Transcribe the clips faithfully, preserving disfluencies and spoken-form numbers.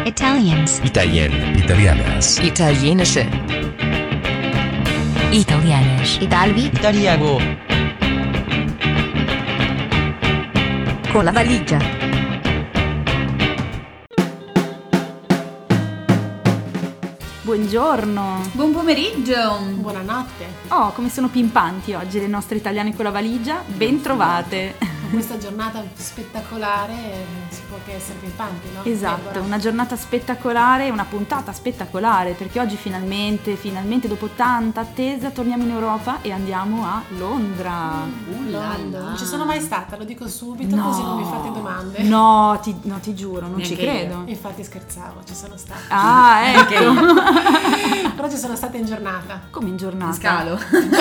Italians. Italien. Italianas. Italienische. Italianisch. Italvi. Italiano. Con la valigia. Buongiorno. Buon pomeriggio. Buonanotte. Oh, come sono pimpanti oggi le nostre italiane con la valigia. Ben trovate. Con questa giornata spettacolare si può che essere pimpanti, no? Esatto, Deborah. una giornata spettacolare, una puntata spettacolare, perché oggi finalmente, finalmente dopo tanta attesa torniamo in Europa e andiamo a Londra. Uh, Londra. Non ci sono mai stata, lo dico subito, No. così non mi fate domande. No, ti, no, ti giuro, non Neanche ci credo. Infatti scherzavo, ci sono stata. Ah, ecco. Però ci sono stata in giornata. Come in giornata? Scalo.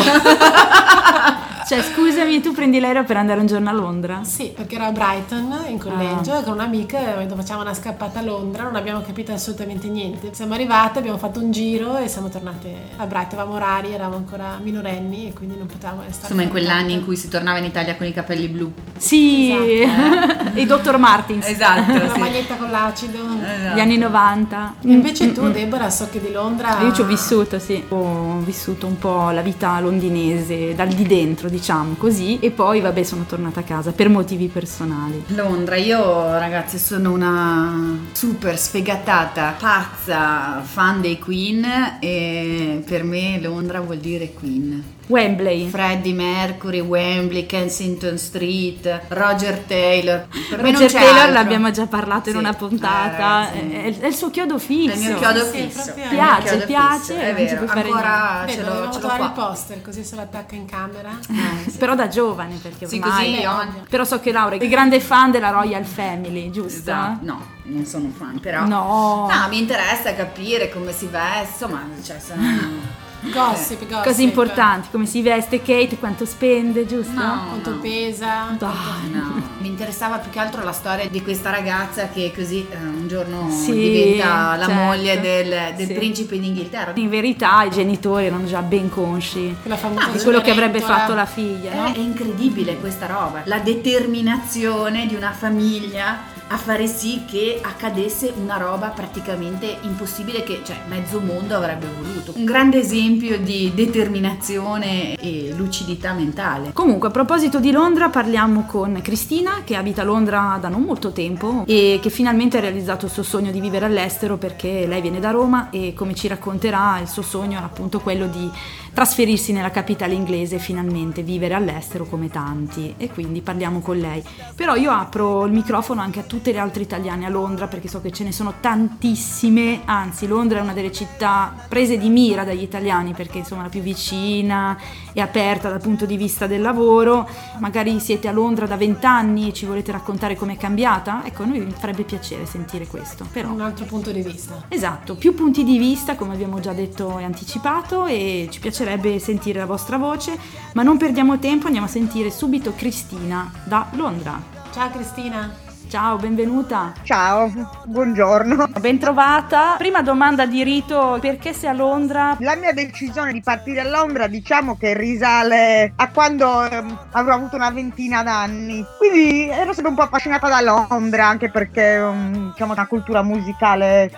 Cioè, scusami, tu prendi l'aereo per andare un giorno a Londra? Sì, perché ero a Brighton in collegio Ah. e con un'amica abbiamo detto facciamo una scappata a Londra, non abbiamo capito assolutamente niente. Siamo arrivate, abbiamo fatto un giro e siamo tornate a Brighton, avevamo orari, eravamo ancora minorenni e quindi non potevamo stare. Insomma, in quegli fuori anni in tanto. cui si tornava in Italia con i capelli blu. Sì, Esatto, e dottor Martins. Esatto. La maglietta con l'acido. Gli anni novanta. Invece Mm, tu, mm, mm. Deborah, so che di Londra. Io ci ho vissuto, sì, ho vissuto un po' la vita londinese dal di dentro, diciamo così, e poi vabbè sono tornata a casa per motivi personali. Londra, io ragazzi sono una super sfegatata, pazza fan dei Queen e per me Londra vuol dire Queen. Wembley. Freddie Mercury, Wembley, Kensington Street, Roger Taylor. Per me non Roger c'è Taylor altro. l'abbiamo già parlato Sì. in una puntata, Eh, sì. è, è il suo chiodo fisso. È il mio chiodo Sì, fisso. proprio. È il mio Piace, chiodo piace, fisso, non è ci vero. puoi fare Ancora Beh, ce l'ho, dobbiamo ce l'ho trovare il qua. poster così se lo attacca in camera. Eh, sì. Però da giovane, perché Sì, ormai... così oggi. Però so che Laura è grande fan della Royal Family, giusto? Esatto. No, non sono fan, però. No. No, mi interessa capire come si veste, insomma, cioè sono. Gossip, gossip. Cose importanti, come si veste Kate, quanto spende, giusto? No. Quanto pesa. Dai. No, mi interessava più che altro la storia di questa ragazza che così eh, un giorno Sì, diventa la certo. moglie del, del Sì. principe d'Inghilterra. In verità i genitori erano già ben consci Quella famosa di quello che avrebbe Cenerentola. fatto la figlia, no? È, è incredibile questa roba, la determinazione di una famiglia a fare sì che accadesse una roba praticamente impossibile che cioè mezzo mondo avrebbe voluto. Un grande esempio di determinazione e lucidità mentale. Comunque, a proposito di Londra, parliamo con Cristina, che abita a Londra da non molto tempo e che finalmente ha realizzato il suo sogno di vivere all'estero, perché lei viene da Roma e, come ci racconterà, il suo sogno era appunto quello di trasferirsi nella capitale inglese e finalmente vivere all'estero come tanti, e quindi parliamo con lei. Però io apro il microfono anche a tutte le altre italiane a Londra, perché so che ce ne sono tantissime, anzi Londra è una delle città prese di mira dagli italiani perché insomma la più vicina, è aperta dal punto di vista del lavoro. Magari siete a Londra da vent'anni e ci volete raccontare com'è cambiata, ecco, a noi mi farebbe piacere sentire questo, però Un altro punto di vista. esatto, più punti di vista, come abbiamo già detto e anticipato, e ci piacerebbe sentire la vostra voce, ma non perdiamo tempo, andiamo a sentire subito Cristina da Londra. Ciao Cristina. Ciao, benvenuta. Ciao, buongiorno. Ben trovata. Prima domanda di rito, perché sei a Londra? La mia decisione di partire a Londra diciamo che risale a quando ehm, avrò avuto una ventina d'anni. Quindi ero sempre un po' affascinata da Londra, anche perché um, diciamo una cultura musicale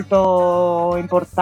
molto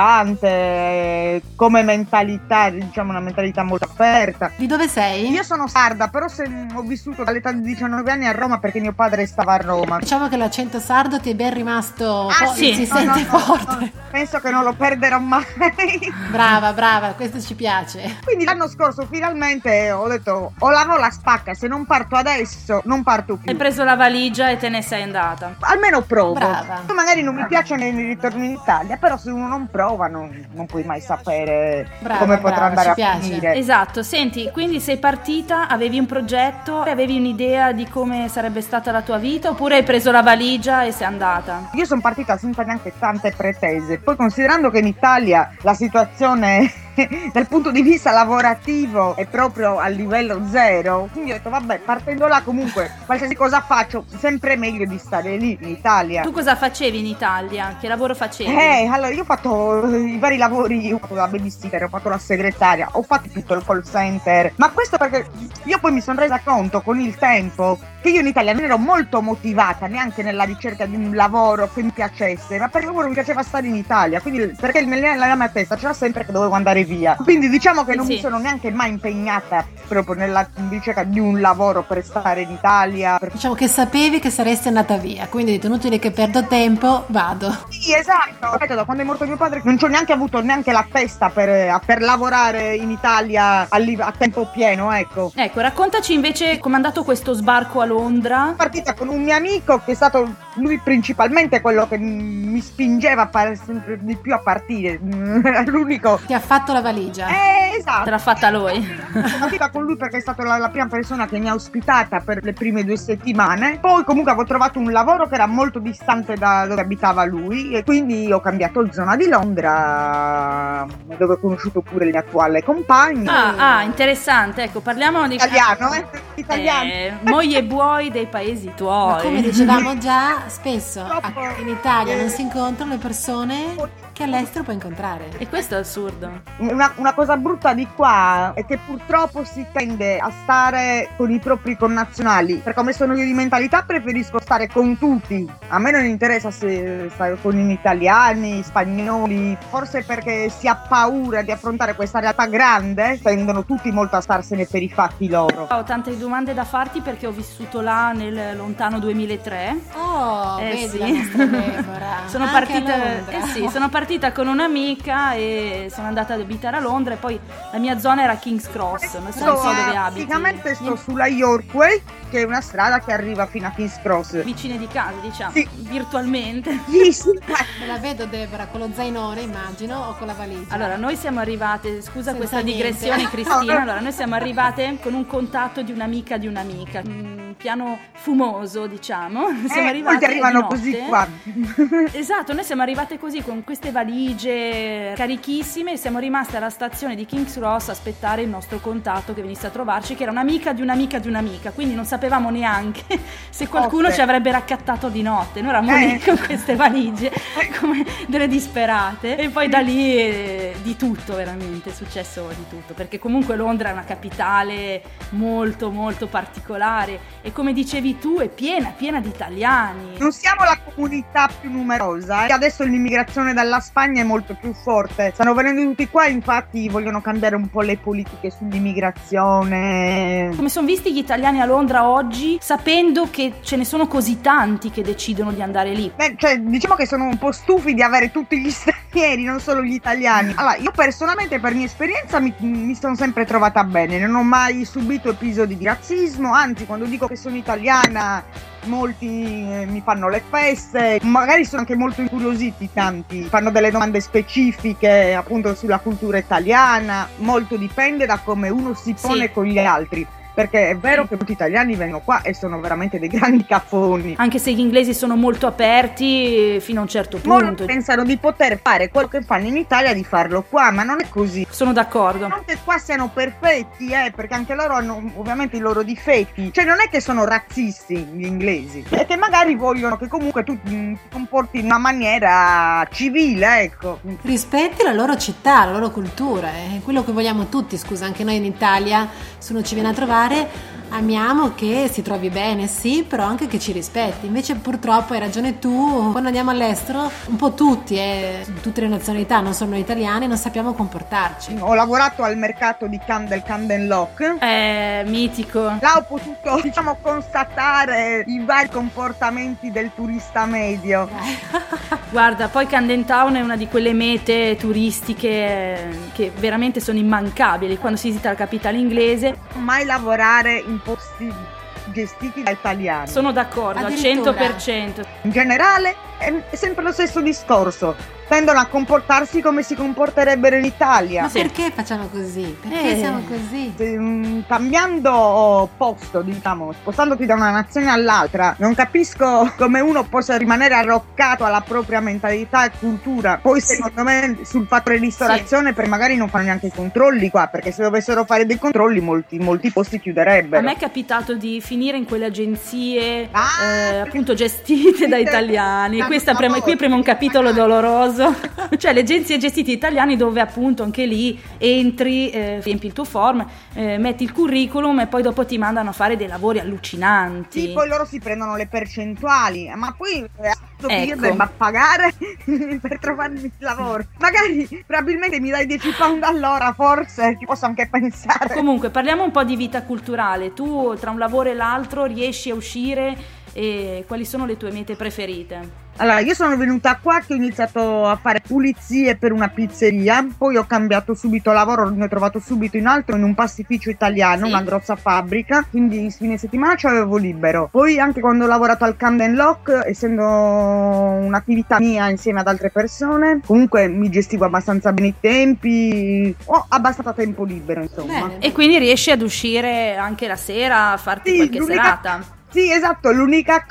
importante, come mentalità, diciamo una mentalità molto aperta. Di dove sei? Io sono sarda, però se, ho vissuto dall'età di diciannove anni a Roma perché mio padre stava a Roma. Diciamo che l'accento sardo ti è ben rimasto, Ah, fo- sì. si No, sente no, no, forte. no, penso che non lo perderò mai. Brava, brava, questo ci piace. Quindi l'anno scorso finalmente ho detto o lavo la spacca, se non parto adesso non parto più. Hai preso la valigia e te ne sei andata. Almeno provo. Brava. Magari non mi piace nei ritorno in Italia, però se uno non prova non, non puoi mai sapere Brava, come potrà brava, andare a ci piace. finire. Esatto, senti, quindi sei partita, avevi un progetto, avevi un'idea di come sarebbe stata la tua vita, oppure hai preso la valigia e sei andata? Io sono partita senza neanche tante pretese, poi considerando che in Italia la situazione dal punto di vista lavorativo è proprio a livello zero, quindi ho detto vabbè, partendo là comunque qualsiasi cosa faccio sempre meglio di stare lì in Italia. Tu cosa facevi in Italia? Che lavoro facevi? Eh, allora io ho fatto i vari lavori, ho fatto la babysitter, ho fatto la segretaria, ho fatto tutto il call center, ma questo perché io poi mi sono resa conto con il tempo che io in Italia non ero molto motivata neanche nella ricerca di un lavoro che mi piacesse, ma per il lavoro mi piaceva stare in Italia, quindi perché nella mia testa c'era sempre che dovevo andare via, quindi diciamo che non sì. mi sono neanche mai impegnata proprio nella ricerca di un lavoro per stare in Italia. Per... Diciamo che sapevi che saresti andata via, quindi hai detto inutile che perdo tempo, vado. Sì, esatto. Da quando è morto mio padre non ci ho neanche avuto neanche la testa per, per lavorare in Italia a, a tempo pieno, ecco. Ecco, raccontaci invece com'è andato questo sbarco a Londra. Sono partita con un mio amico che è stato lui principalmente quello che mi spingeva a fare sempre di più a partire. L'unico. Ti ha fatto la valigia. Eh, esatto. Te l'ha fatta lui. Sono partita con lui perché è stata la, la prima persona che mi ha ospitata per le prime due settimane. Poi comunque avevo trovato un lavoro che era molto distante da dove abitava lui e quindi ho cambiato zona di Londra, dove ho conosciuto pure il mio attuale compagno. Ah, ah, interessante. Ecco, parliamo di italiano, eh? Italiano. Eh, moi e buoi dei paesi tuoi. Ma come dicevamo già, spesso Troppo. in Italia non si incontrano le persone che all'estero puoi incontrare. E questo è assurdo. Una, una cosa brutta di qua è che purtroppo si tende a stare con i propri connazionali. Per come sono io di mentalità preferisco stare con tutti. A me non interessa se stare con gli italiani, spagnoli. Forse perché si ha paura di affrontare questa realtà grande, tendono tutti molto a starsene per i fatti loro. Ho tante domande da farti perché ho vissuto là nel lontano duemilatré. Oh, Eh vedi sì. la nostra Deborah. Sono Anche a partita, Londra. eh sì, sono partita con un'amica e sono andata ad abitare a Londra e poi la mia zona era King's Cross, non so, non so dove abiti. Praticamente sto sulla Yorkway, che è una strada che arriva fino a King's Cross. Vicine di casa, diciamo, Sì. virtualmente. Sì, sì. Me la vedo Deborah con lo zainone, immagino, o con la valigia. Allora, noi siamo arrivate, scusa Senza questa niente. digressione Cristina, allora noi siamo arrivate con un contatto di un'amica di un'amica, un piano fumoso diciamo, siamo Eh, arrivate molti arrivano di notte. così qua. Esatto, noi siamo arrivate così con queste valigie carichissime e siamo rimaste alla stazione di King's Cross a aspettare il nostro contatto che venisse a trovarci, che era un'amica di un'amica di un'amica, quindi non sapevamo neanche se qualcuno Oste. ci avrebbe raccattato di notte. Noi eravamo Eh. lì con queste valigie come delle disperate e poi da lì eh, di tutto, veramente è successo di tutto, perché comunque Londra è una capitale molto molto particolare e come dicevi tu è piena piena di italiani. Non siamo la comunità più numerosa, eh. Adesso l'immigrazione dalla Spagna è molto più forte. Stanno venendo tutti qua, infatti vogliono cambiare un po' le politiche sull'immigrazione. Come sono visti gli italiani a Londra oggi, sapendo che ce ne sono così tanti che decidono di andare lì? Beh, cioè, diciamo che sono un po' stufi di avere tutti gli stranieri, non solo gli italiani. Allora, io personalmente per mia esperienza mi, mi sono sempre trovata bene, non ho mai subito episodi di razzismo, anzi quando dico che sono italiana molti eh, mi fanno le feste, magari sono anche molto incuriositi, tanti fanno delle domande specifiche appunto sulla cultura italiana, molto dipende da come uno si pone Sì. con gli altri. Perché è vero che molti italiani vengono qua e sono veramente dei grandi caffoni. Anche se gli inglesi sono molto aperti fino a un certo Molti punto. pensano di poter fare quello che fanno in Italia, di farlo qua, ma non è così. Sono d'accordo. Non che qua siano perfetti, eh, perché anche loro hanno ovviamente i loro difetti. Cioè non è che sono razzisti gli inglesi, è che magari vogliono che comunque tu ti comporti in una maniera civile, ecco. Rispetti la loro città, la loro cultura, è quello che vogliamo tutti, scusa, anche noi in Italia, se uno ci viene a trovare, amiamo che si trovi bene, sì, però anche che ci rispetti. Invece purtroppo hai ragione tu, quando andiamo all'estero, un po' tutti, eh, tutte le nazionalità, non solo noi italiani, non sappiamo comportarci. Ho lavorato al mercato di Camden, Camden Lock. È mitico. Là ho potuto, diciamo, constatare i vari comportamenti del turista medio. Guarda, poi Camden Town è una di quelle mete turistiche che veramente sono immancabili quando si visita la capitale inglese. Mai lavorare in posti gestiti da italiani. Sono d'accordo al Addirittura. cento per cento. In generale è sempre lo stesso discorso. tendono a comportarsi come si comporterebbero in Italia. Ma perché facciamo così? Perché Eh. siamo così? Se, mm, cambiando posto, diciamo, spostandoti da una nazione all'altra, non capisco come uno possa rimanere arroccato alla propria mentalità e cultura. Poi secondo me sul fattore ristorazione per magari non fanno neanche i controlli qua, perché se dovessero fare dei controlli molti, molti posti chiuderebbero. A me è capitato di finire in quelle agenzie Ah, eh, appunto gestite da italiani. Tanta Questa prema, qui prima un capitolo doloroso. Cioè le agenzie gestite italiani dove appunto anche lì entri, eh, riempi il tuo form, eh, metti il curriculum e poi dopo ti mandano a fare dei lavori allucinanti. Sì, poi loro si prendono le percentuali, ma poi eh, che io Ecco. debba pagare per trovarmi il lavoro. Magari probabilmente mi dai dieci pound all'ora, forse ci posso anche pensare. Comunque parliamo un po' di vita culturale. Tu tra un lavoro e l'altro riesci a uscire, e quali sono le tue mete preferite? Allora, io sono venuta qua che ho iniziato a fare pulizie per una pizzeria, poi ho cambiato subito lavoro, ne ho trovato subito in altro in un pastificio italiano, Sì. una grossa fabbrica, quindi in fine settimana ci avevo libero. Poi anche quando ho lavorato al Camden Lock, essendo un'attività mia insieme ad altre persone, comunque mi gestivo abbastanza bene i tempi, ho abbastanza tempo libero, insomma. Bene. E quindi riesci ad uscire anche la sera a farti Sì, qualche l'unica- serata? Sì, esatto, l'unica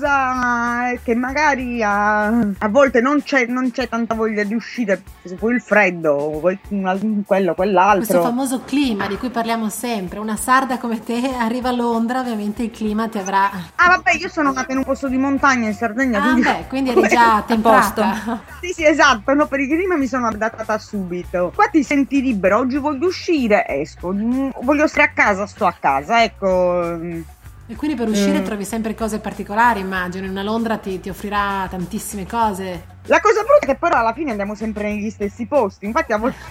cosa è che magari a, a volte non c'è, non c'è tanta voglia di uscire, se vuoi il freddo, o vuoi un- quello, quell'altro. Questo famoso clima di cui parliamo sempre. Una sarda come te arriva a Londra, ovviamente il clima ti avrà... Ah vabbè, io sono nata in un posto di montagna in Sardegna, Ah quindi... beh, quindi eri già temprata. Sì, sì, esatto, no, per il clima mi sono adattata subito. Qua ti senti libero, oggi voglio uscire, esco, Mm, voglio stare a casa, sto a casa, ecco. E quindi per uscire Mm. trovi sempre cose particolari, immagino. In una Londra ti, ti offrirà tantissime cose. La cosa brutta è che però alla fine andiamo sempre negli stessi posti, infatti a volte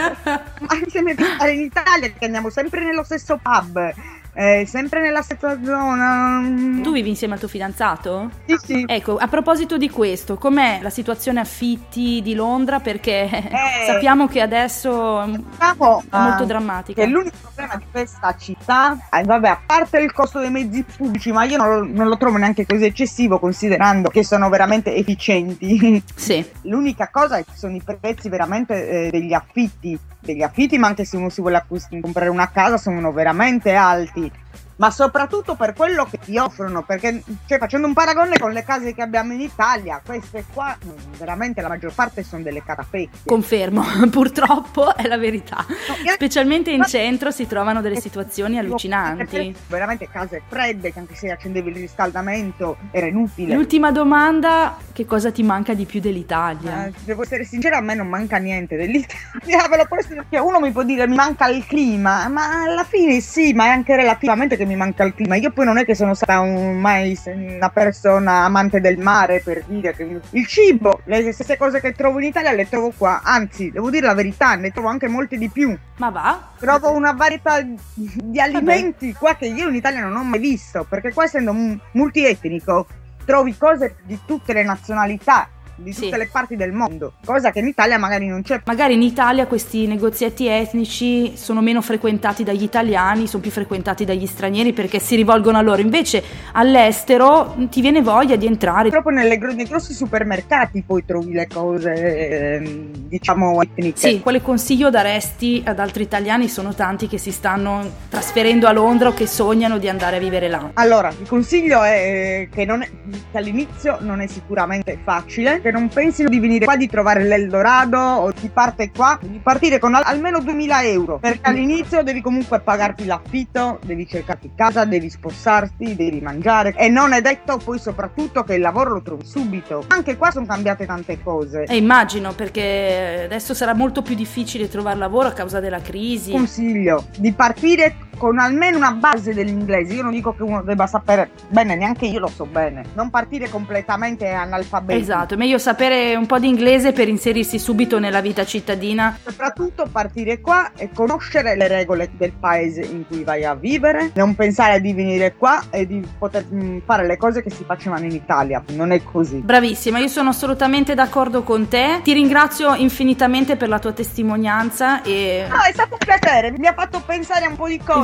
anche nel stare in Italia che andiamo sempre nello stesso pub, eh, sempre nella stessa zona. Tu vivi insieme al tuo fidanzato? Sì, sì. Ecco, a proposito di questo, com'è la situazione affitti di Londra? Perché Eh. sappiamo che adesso Diciamo, è molto eh, drammatica. che l'unico problema di questa città, eh, vabbè, a parte il costo dei mezzi pubblici, ma io non lo, non lo trovo neanche così eccessivo considerando che sono veramente efficienti. Sì. L'unica cosa è che sono i prezzi veramente eh, degli affitti, degli affitti, ma anche se uno si vuole acquist- comprare una casa sono veramente alti. Ma soprattutto per quello che ti offrono, perché cioè, facendo un paragone con le case che abbiamo in Italia, queste qua mm, veramente la maggior parte sono delle catapecchie. Confermo, purtroppo è la verità. No, io- Specialmente in Ma- centro si trovano delle situazioni allucinanti. Veramente case fredde, che anche se accendevi il riscaldamento era inutile. L'ultima domanda, che cosa ti manca di più dell'Italia? Eh, devo essere sincera, a me non manca niente dell'Italia. Ve lo posso dire, uno mi può dire mi manca il clima, ma alla fine sì, ma è anche relativamente che mi manca il clima. Io poi non è che sono stata un, mai una persona amante del mare, per dire che il cibo, le stesse cose che trovo in Italia le trovo qua, anzi devo dire la verità, ne trovo anche molte di più. Ma va? Trovo una varietà di alimenti qua che io in Italia non ho mai visto, perché qua essendo m- multietnico trovi cose di tutte le nazionalità, di Sì. tutte le parti del mondo, cosa che in Italia magari non c'è. Magari in Italia questi negozietti etnici sono meno frequentati dagli italiani, sono più frequentati dagli stranieri perché si rivolgono a loro. Invece all'estero ti viene voglia di entrare. Proprio nelle, gro- nei grossi supermercati poi trovi le cose, ehm, diciamo, etniche. Sì, quale consiglio daresti ad altri italiani? Sono tanti che si stanno trasferendo a Londra o che sognano di andare a vivere là. Allora, il consiglio è che, non è, che all'inizio non è sicuramente facile, che non pensino di venire qua, di trovare l'Eldorado o chi parte qua, devi partire con al- almeno duemila euro, perché all'inizio devi comunque pagarti l'affitto, devi cercarti casa, devi spostarti, devi mangiare e non è detto poi soprattutto che il lavoro lo trovi subito. Anche qua sono cambiate tante cose. E immagino, perché adesso sarà molto più difficile trovare lavoro a causa della crisi. Consiglio di partire con almeno una base dell'inglese. Io non dico che uno debba sapere bene, neanche io lo so bene. Non partire completamente analfabeti. Esatto, è meglio sapere un po' di inglese per inserirsi subito nella vita cittadina. Soprattutto partire qua e conoscere le regole del paese in cui vai a vivere. Non pensare di venire qua e di poter mh, fare le cose che si facevano in Italia. Non è così. Bravissima, io sono assolutamente d'accordo con te. Ti ringrazio infinitamente per la tua testimonianza e No, è stato un piacere. Mi ha fatto pensare a un po' di cose.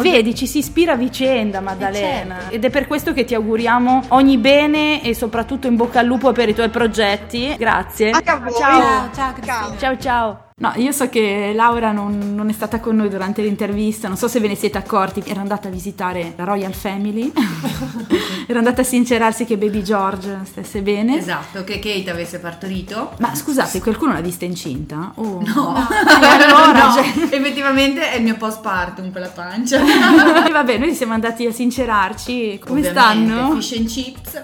Vedi, ci si ispira a vicenda, Maddalena. certo. Ed è per questo che ti auguriamo ogni bene e soprattutto in bocca al lupo per i tuoi progetti. Grazie. Anche a voi. Ciao, ciao Cristina. Ciao ciao. No, io so che Laura non, non è stata con noi durante l'intervista, non so se ve ne siete accorti, era andata a visitare la Royal Family, era andata a sincerarsi che Baby George stesse bene. Esatto, che Kate avesse partorito. Ma scusate, qualcuno l'ha vista incinta? Oh. No, allora, no, cioè- effettivamente è il mio postpartum quella pancia. E vabbè, noi siamo andati a sincerarci. Come Ovviamente, stanno? Fish and chips,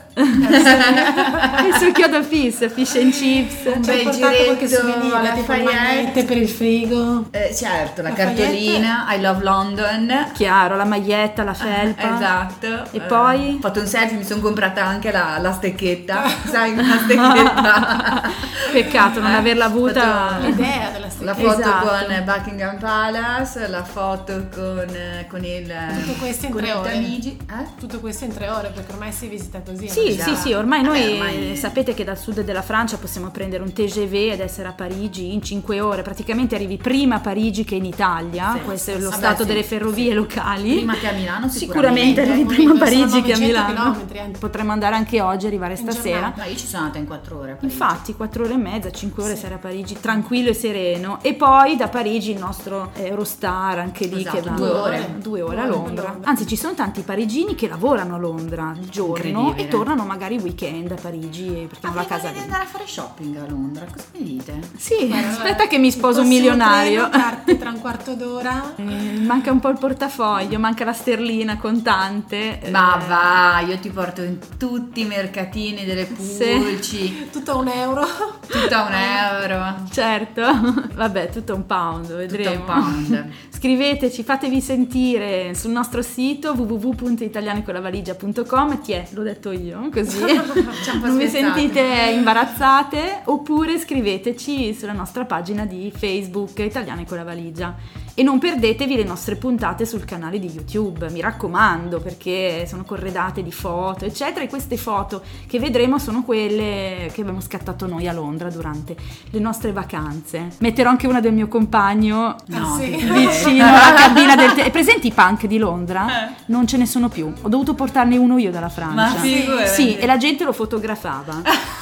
Il suo chiodo fish, fish and chips. un Ci hai bel portato qualche giretto souvenir, alla tipo il Lafayette. magliette per il frigo. Eh, certo, la Lafayette. cartolina I Love London. Chiaro, la maglietta, la felpa. Esatto. E poi? Ho fatto un selfie, mi sono comprata anche la, la stecchetta. Sai, una stecchetta. Peccato non Eh, averla avuta. fatto- L'idea della La stecchetta. foto Esatto. con Buckingham Palace, la foto con, con il Tutto questo in con tre il ore. Tamigi. Eh? Tutto questo in tre ore, perché ormai si visita così. Sì, non sì, si- sì, ormai noi Vabbè, ormai- sapete che dal sud della Francia possiamo prendere un T G V ed essere a Parigi in cinque ore, praticamente arrivi prima a Parigi che in Italia, Sì, questo sì, è lo sì. stato Vabbè, sì, delle ferrovie sì. locali. Prima che a Milano Sicuramente arrivi Sicuramente. prima a Sono Parigi che a novecento Milano. chilometri anche. Potremmo andare anche oggi, arrivare In stasera. giornata. No, io ci sono andata in quattro ore a Parigi. Infatti, quattro ore e mezza, cinque ore essere a Parigi, tranquillo e sereno. E poi da Parigi il nostro Eurostar, anche lì Esatto, che va due ore. due ore a Due ore Londra. a Londra. Anzi, ci sono tanti parigini che lavorano a Londra il giorno Incredibile. e tornano magari weekend a Parigi perché hanno la Prima casa di lì. andare a fare shopping a Londra, cosa mi dite? Sì, Guarda, aspetta che mi il sposo un prossimo milionario. treno parte tra un quarto d'ora. Eh, manca un po' il portafoglio, manca la sterlina contante. Ma eh, va, io ti porto in tutti i mercatini delle Sì. pulci, Tutto a un euro. tutto a un euro, Certo, vabbè, tutto un pound, tutto a vedremo. un pound. Scriveteci, fatevi sentire sul nostro sito w w w punto italianecolavaligia punto com. Ti è, l'ho detto io, così Ci ha un po' non vi spiazzate. sentite imbarazzate, oppure scriveteci sulla nostra pagina di Facebook Italiane con la Valigia. E non perdetevi le nostre puntate sul canale di YouTube, mi raccomando, perché sono corredate di foto, eccetera, e queste foto che vedremo sono quelle che abbiamo scattato noi a Londra durante le nostre vacanze. Metterò anche una del mio compagno No, sì. che- vicino alla cabina del te- presenti i punk di Londra? Non ce ne sono più, ho dovuto portarne uno io dalla Francia. Ma figurati. Sì, e la gente lo fotografava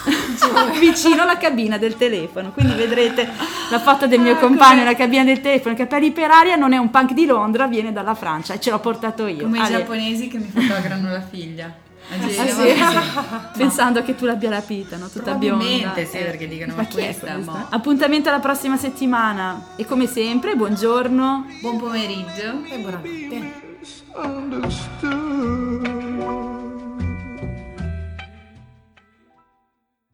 vicino alla cabina del telefono, quindi vedrete la foto del mio compagno nella cabina del telefono, che per per aria non è un punk di Londra, viene dalla Francia e ce l'ho portato io. Come i Ale. giapponesi che mi fotografano la figlia. Ah, Oggi- sì? Pensando che tu l'abbia rapita, no? Tutta bionda. Probabilmente sì, Eh, perché dicono, ma ma chi è questa, questa? boh. Appuntamento alla prossima settimana e come sempre buongiorno. Buon pomeriggio. E buonanotte. Understood.